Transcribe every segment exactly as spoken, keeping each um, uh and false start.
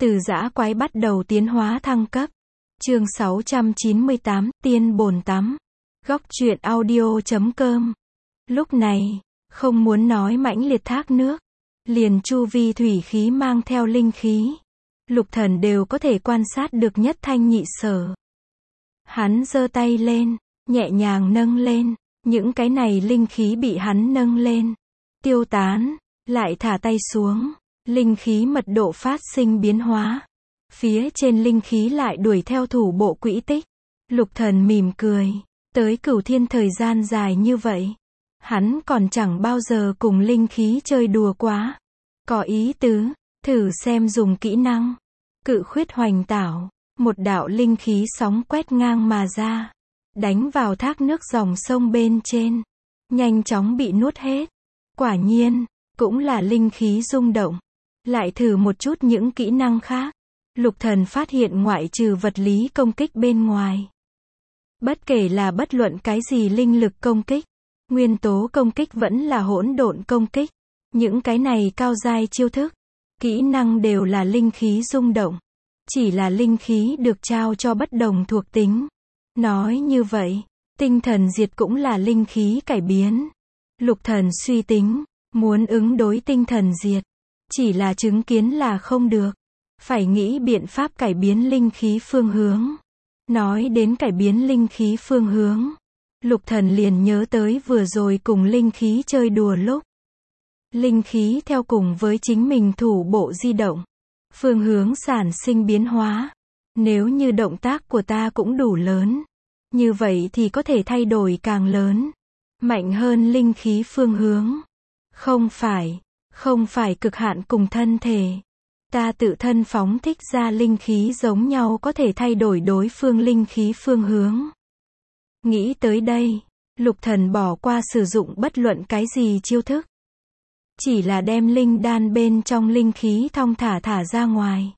Từ dã quái bắt đầu tiến hóa thăng cấp. Chương sáu trăm chín mươi tám, Tiên Bồn Tắm. Góc truyện audio chấm com. Lúc này, không muốn nói mãnh liệt thác nước, liền chu vi thủy khí mang theo linh khí, Lục Thần đều có thể quan sát được nhất thanh nhị sở. Hắn giơ tay lên, nhẹ nhàng nâng lên, những cái này linh khí bị hắn nâng lên, tiêu tán, lại thả tay xuống, linh khí mật độ phát sinh biến hóa. Phía trên linh khí lại đuổi theo thủ bộ quỹ tích. Lục Thần mỉm cười, tới Cửu Thiên thời gian dài như vậy, hắn còn chẳng bao giờ cùng linh khí chơi đùa quá. Có ý tứ, thử xem dùng kỹ năng. Cự khuyết hoành tảo, một đạo linh khí sóng quét ngang mà ra, đánh vào thác nước dòng sông bên trên, nhanh chóng bị nuốt hết. Quả nhiên, cũng là linh khí rung động. Lại thử một chút những kỹ năng khác. Lục Thần phát hiện ngoại trừ vật lý công kích bên ngoài, bất kể là bất luận cái gì linh lực công kích, nguyên tố công kích vẫn là hỗn độn công kích, những cái này cao giai chiêu thức, kỹ năng đều là linh khí rung động. Chỉ là linh khí được trao cho bất đồng thuộc tính. Nói như vậy, tinh thần diệt cũng là linh khí cải biến. Lục Thần suy tính, muốn ứng đối tinh thần diệt, chỉ là chứng kiến là không được. Phải nghĩ biện pháp cải biến linh khí phương hướng. Nói đến cải biến linh khí phương hướng, Lục Thần liền nhớ tới vừa rồi cùng linh khí chơi đùa lúc. Linh khí theo cùng với chính mình thủ bộ di động, phương hướng sản sinh biến hóa. Nếu như động tác của ta cũng đủ lớn, như vậy thì có thể thay đổi càng lớn, mạnh hơn linh khí phương hướng. Không phải, không phải cực hạn cùng thân thể. Ta tự thân phóng thích ra linh khí giống nhau có thể thay đổi đối phương linh khí phương hướng. Nghĩ tới đây, Lục Thần bỏ qua sử dụng bất luận cái gì chiêu thức. Chỉ là đem linh đan bên trong linh khí thong thả thả ra ngoài,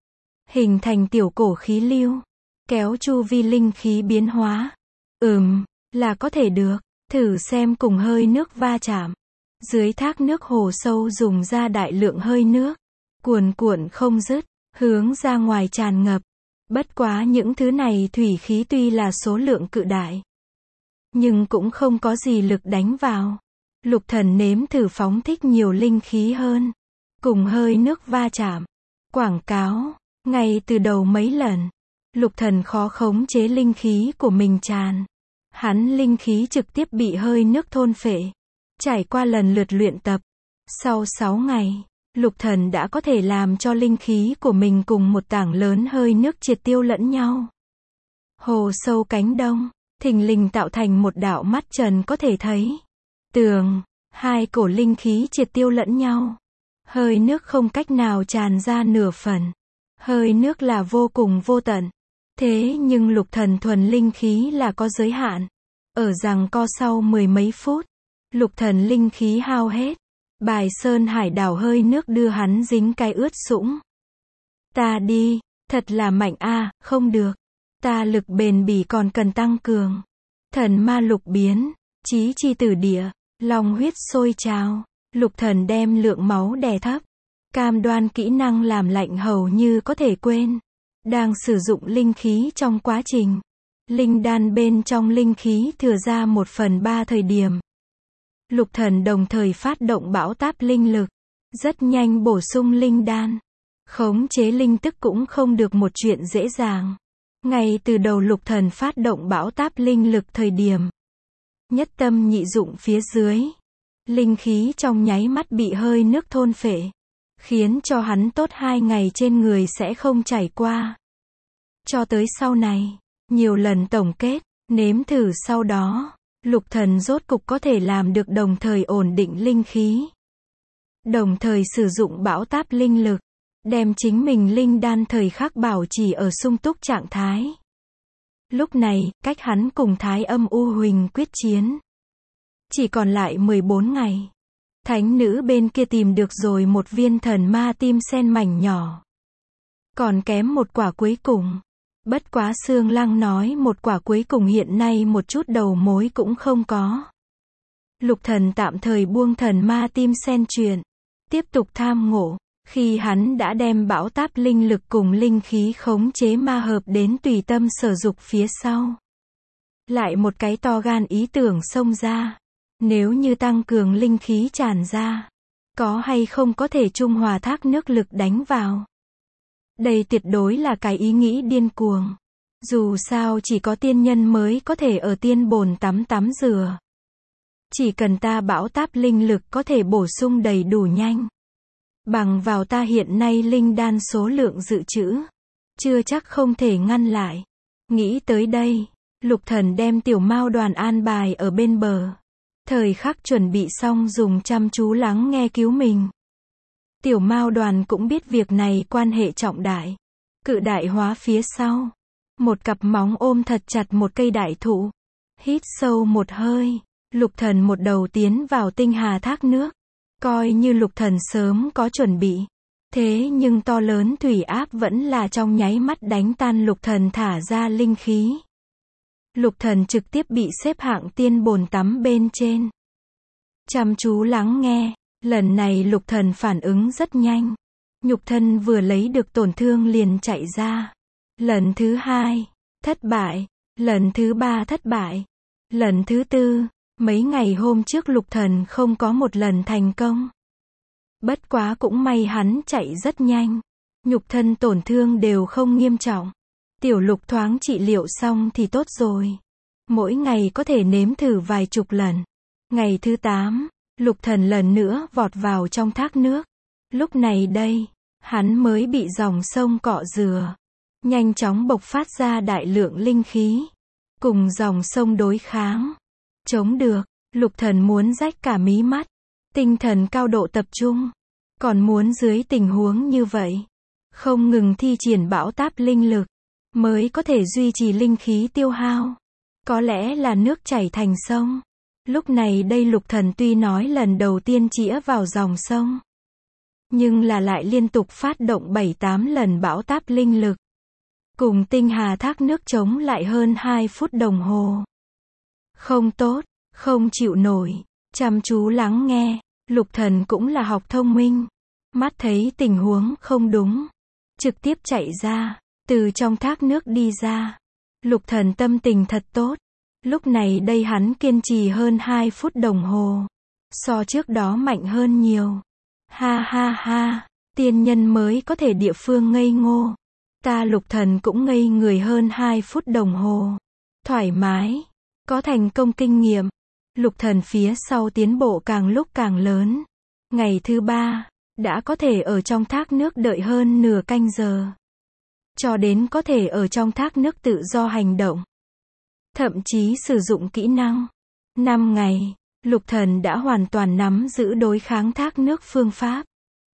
hình thành tiểu cổ khí lưu, kéo chu vi linh khí biến hóa. Ừm, là có thể được, thử xem cùng hơi nước va chạm. Dưới thác nước hồ sâu dùng ra đại lượng hơi nước, cuồn cuộn không dứt, hướng ra ngoài tràn ngập. Bất quá những thứ này thủy khí tuy là số lượng cự đại, nhưng cũng không có gì lực đánh vào. Lục Thần nếm thử phóng thích nhiều linh khí hơn, cùng hơi nước va chạm. Quảng cáo, ngay từ đầu mấy lần, Lục Thần khó khống chế linh khí của mình tràn. Hắn linh khí trực tiếp bị hơi nước thôn phệ. Trải qua lần lượt luyện tập, sau sáu ngày, Lục Thần đã có thể làm cho linh khí của mình cùng một tảng lớn hơi nước triệt tiêu lẫn nhau. Hồ sâu cánh đông, thình lình tạo thành một đạo mắt trần có thể thấy. Tường, hai cổ linh khí triệt tiêu lẫn nhau. Hơi nước không cách nào tràn ra nửa phần. Hơi nước là vô cùng vô tận. Thế nhưng Lục Thần thuần linh khí là có giới hạn. Ở giằng co sau mười mấy phút, Lục Thần linh khí hao hết. Bài sơn hải đảo hơi nước đưa hắn dính cái ướt sũng. Ta đi, thật là mạnh a, không được. Ta lực bền bỉ còn cần tăng cường. Thần ma lục biến, chí chi tử địa, long huyết sôi trào. Lục Thần đem lượng máu đè thấp, cam đoan kỹ năng làm lạnh hầu như có thể quên. Đang sử dụng linh khí trong quá trình, linh đan bên trong linh khí thừa ra một phần ba thời điểm, Lục Thần đồng thời phát động bão táp linh lực, rất nhanh bổ sung linh đan. Khống chế linh tức cũng không được một chuyện dễ dàng. Ngay từ đầu Lục Thần phát động bão táp linh lực thời điểm, nhất tâm nhị dụng phía dưới, linh khí trong nháy mắt bị hơi nước thôn phệ, khiến cho hắn tốt hai ngày trên người sẽ không chảy qua. Cho tới sau này, nhiều lần tổng kết, nếm thử sau đó, Lục Thần rốt cục có thể làm được đồng thời ổn định linh khí, đồng thời sử dụng bão táp linh lực, đem chính mình linh đan thời khắc bảo trì ở sung túc trạng thái. Lúc này, cách hắn cùng Thái Âm U Huỳnh quyết chiến, chỉ còn lại mười bốn ngày. Thánh nữ bên kia tìm được rồi một viên thần ma tim sen mảnh nhỏ. Còn kém một quả cuối cùng. Bất quá Sương Lăng nói một quả cuối cùng hiện nay một chút đầu mối cũng không có. Lục Thần tạm thời buông thần ma tim sen chuyện, tiếp tục tham ngộ. Khi hắn đã đem bão táp linh lực cùng linh khí khống chế ma hợp đến tùy tâm sở dục phía sau. Lại một cái to gan ý tưởng xông ra. Nếu như tăng cường linh khí tràn ra, có hay không có thể trung hòa thác nước lực đánh vào. Đây tuyệt đối là cái ý nghĩ điên cuồng. Dù sao chỉ có tiên nhân mới có thể ở tiên bồn tắm tắm rửa. Chỉ cần ta bão táp linh lực có thể bổ sung đầy đủ nhanh. Bằng vào ta hiện nay linh đan số lượng dự trữ. Chưa chắc không thể ngăn lại. Nghĩ tới đây, Lục Thần đem Tiểu Mao Đoàn an bài ở bên bờ. Thời khắc chuẩn bị xong dùng chăm chú lắng nghe cứu mình. Tiểu Mao Đoàn cũng biết việc này quan hệ trọng đại. Cự đại hóa phía sau. Một cặp móng ôm thật chặt một cây đại thụ. Hít sâu một hơi. Lục Thần một đầu tiến vào tinh hà thác nước. Coi như Lục Thần sớm có chuẩn bị. Thế nhưng to lớn thủy áp vẫn là trong nháy mắt đánh tan Lục Thần thả ra linh khí. Lục Thần trực tiếp bị xếp hạng tiên bồn tắm bên trên. Chăm chú lắng nghe. Lần này Lục Thần phản ứng rất nhanh. Nhục thân vừa lấy được tổn thương liền chạy ra. Lần thứ hai, thất bại. Lần thứ ba thất bại. Lần thứ tư, mấy ngày hôm trước Lục Thần không có một lần thành công. Bất quá cũng may hắn chạy rất nhanh. Nhục thân tổn thương đều không nghiêm trọng. Tiểu Lục thoáng trị liệu xong thì tốt rồi. Mỗi ngày có thể nếm thử vài chục lần. Ngày thứ tám, Lục Thần lần nữa vọt vào trong thác nước. Lúc này đây, hắn mới bị dòng sông cọ rửa. Nhanh chóng bộc phát ra đại lượng linh khí. Cùng dòng sông đối kháng. Chống được, Lục Thần muốn rách cả mí mắt. Tinh thần cao độ tập trung. Còn muốn dưới tình huống như vậy. Không ngừng thi triển bão táp linh lực. Mới có thể duy trì linh khí tiêu hao. Có lẽ là nước chảy thành sông. Lúc này đây Lục Thần tuy nói lần đầu tiên chĩa vào dòng sông. Nhưng là lại liên tục phát động bảy tám lần bão táp linh lực. Cùng tinh hà thác nước chống lại hơn hai phút đồng hồ. Không tốt, không chịu nổi. Chăm chú lắng nghe. Lục Thần cũng là học thông minh. Mắt thấy tình huống không đúng. Trực tiếp chạy ra. Từ trong thác nước đi ra. Lục Thần tâm tình thật tốt. Lúc này đây hắn kiên trì hơn hai phút đồng hồ. So trước đó mạnh hơn nhiều. Ha ha ha. Tiên nhân mới có thể địa phương ngây ngô. Ta Lục Thần cũng ngây người hơn hai phút đồng hồ. Thoải mái. Có thành công kinh nghiệm. Lục Thần phía sau tiến bộ càng lúc càng lớn. Ngày thứ ba, đã có thể ở trong thác nước đợi hơn nửa canh giờ. Cho đến có thể ở trong thác nước tự do hành động. Thậm chí sử dụng kỹ năng. Năm ngày, Lục Thần đã hoàn toàn nắm giữ đối kháng thác nước phương pháp.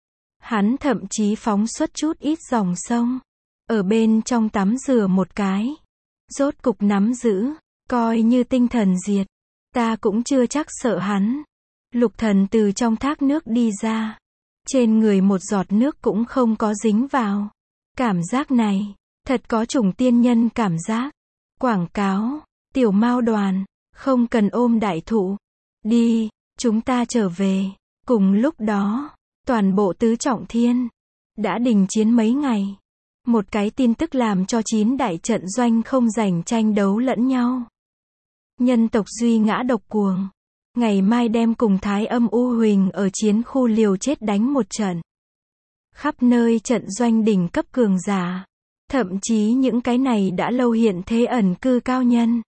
Hắn thậm chí phóng xuất chút ít dòng sông. Ở bên trong tắm rửa một cái. Rốt cục nắm giữ. Coi như tinh thần diệt. Ta cũng chưa chắc sợ hắn. Lục Thần từ trong thác nước đi ra. Trên người một giọt nước cũng không có dính vào. Cảm giác này, thật có chủng tiên nhân cảm giác. Quảng cáo, Tiểu Mao Đoàn, không cần ôm đại thụ. Đi, chúng ta trở về. Cùng lúc đó, toàn bộ tứ trọng thiên đã đình chiến mấy ngày. Một cái tin tức làm cho chín đại trận doanh không giành tranh đấu lẫn nhau. Nhân tộc duy ngã độc cuồng. Ngày mai đem cùng Thái Âm U Huỳnh ở chiến khu liều chết đánh một trận. Khắp nơi trận doanh đỉnh cấp cường giả. Thậm chí những cái này đã lâu hiện thế ẩn cư cao nhân.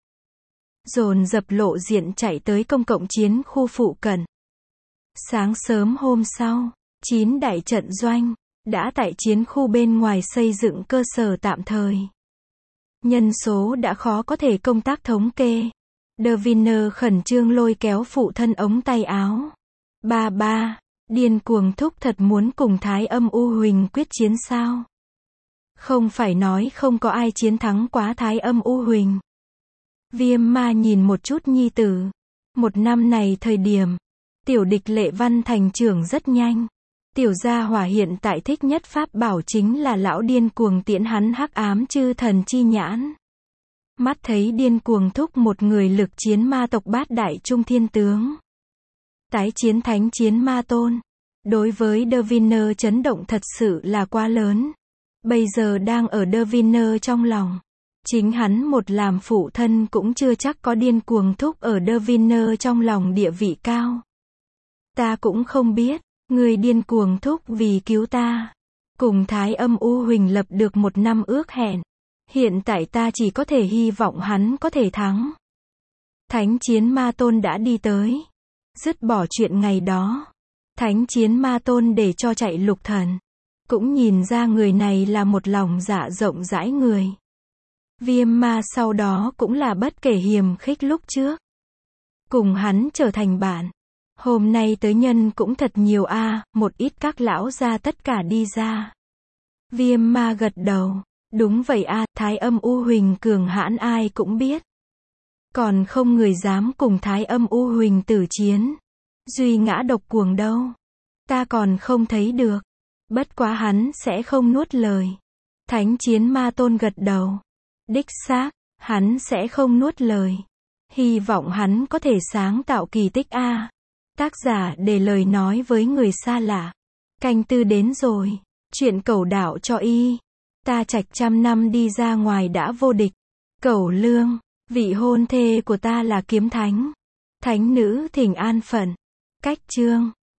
Dồn dập lộ diện chạy tới công cộng chiến khu phụ cận. Sáng sớm hôm sau, chín đại trận doanh đã tại chiến khu bên ngoài xây dựng cơ sở tạm thời. Nhân số đã khó có thể công tác thống kê. De Vinner khẩn trương lôi kéo phụ thân ống tay áo. Ba ba, điên cuồng thúc thật muốn cùng Thái Âm U Huỳnh quyết chiến sao? Không phải nói không có ai chiến thắng quá Thái Âm U Huỳnh. Viêm ma nhìn một chút nhi tử. Một năm này thời điểm, tiểu địch Lệ Văn thành trưởng rất nhanh. Tiểu gia hỏa hiện tại thích nhất pháp bảo chính là lão điên cuồng tiễn hắn hắc ám chư thần chi nhãn. Mắt thấy điên cuồng thúc một người lực chiến ma tộc bát đại trung thiên tướng. Tái chiến thánh chiến ma tôn. Đối với De Winner chấn động thật sự là quá lớn. Bây giờ đang ở De Winner trong lòng. Chính hắn một làm phụ thân cũng chưa chắc có điên cuồng thúc ở De Winner trong lòng địa vị cao. Ta cũng không biết, người điên cuồng thúc vì cứu ta. Cùng Thái Âm U Huỳnh lập được một năm ước hẹn. Hiện tại ta chỉ có thể hy vọng hắn có thể thắng. Thánh chiến ma tôn đã đi tới. Dứt bỏ chuyện ngày đó. Thánh chiến ma tôn để cho chạy Lục Thần. Cũng nhìn ra người này là một lòng dạ rộng rãi người. Viêm ma sau đó cũng là bất kể hiềm khích lúc trước. Cùng hắn trở thành bạn. Hôm nay tới nhân cũng thật nhiều a, à, một ít các lão gia tất cả đi ra. Viêm ma gật đầu. Đúng vậy a, à, Thái Âm U Huỳnh cường hãn ai cũng biết. Còn không người dám cùng Thái Âm U Huỳnh tử chiến. Duy ngã độc cuồng đâu. Ta còn không thấy được. Bất quá hắn sẽ không nuốt lời. Thánh chiến ma tôn gật đầu. Đích xác, hắn sẽ không nuốt lời. Hy vọng hắn có thể sáng tạo kỳ tích a. À. Tác giả để lời nói với người xa lạ. Canh tư đến rồi. Chuyện cẩu đạo cho y. Ta trạch trăm năm đi ra ngoài đã vô địch. Cẩu lương, vị hôn thê của ta là kiếm thánh. Thánh nữ thỉnh an phận. Cách chương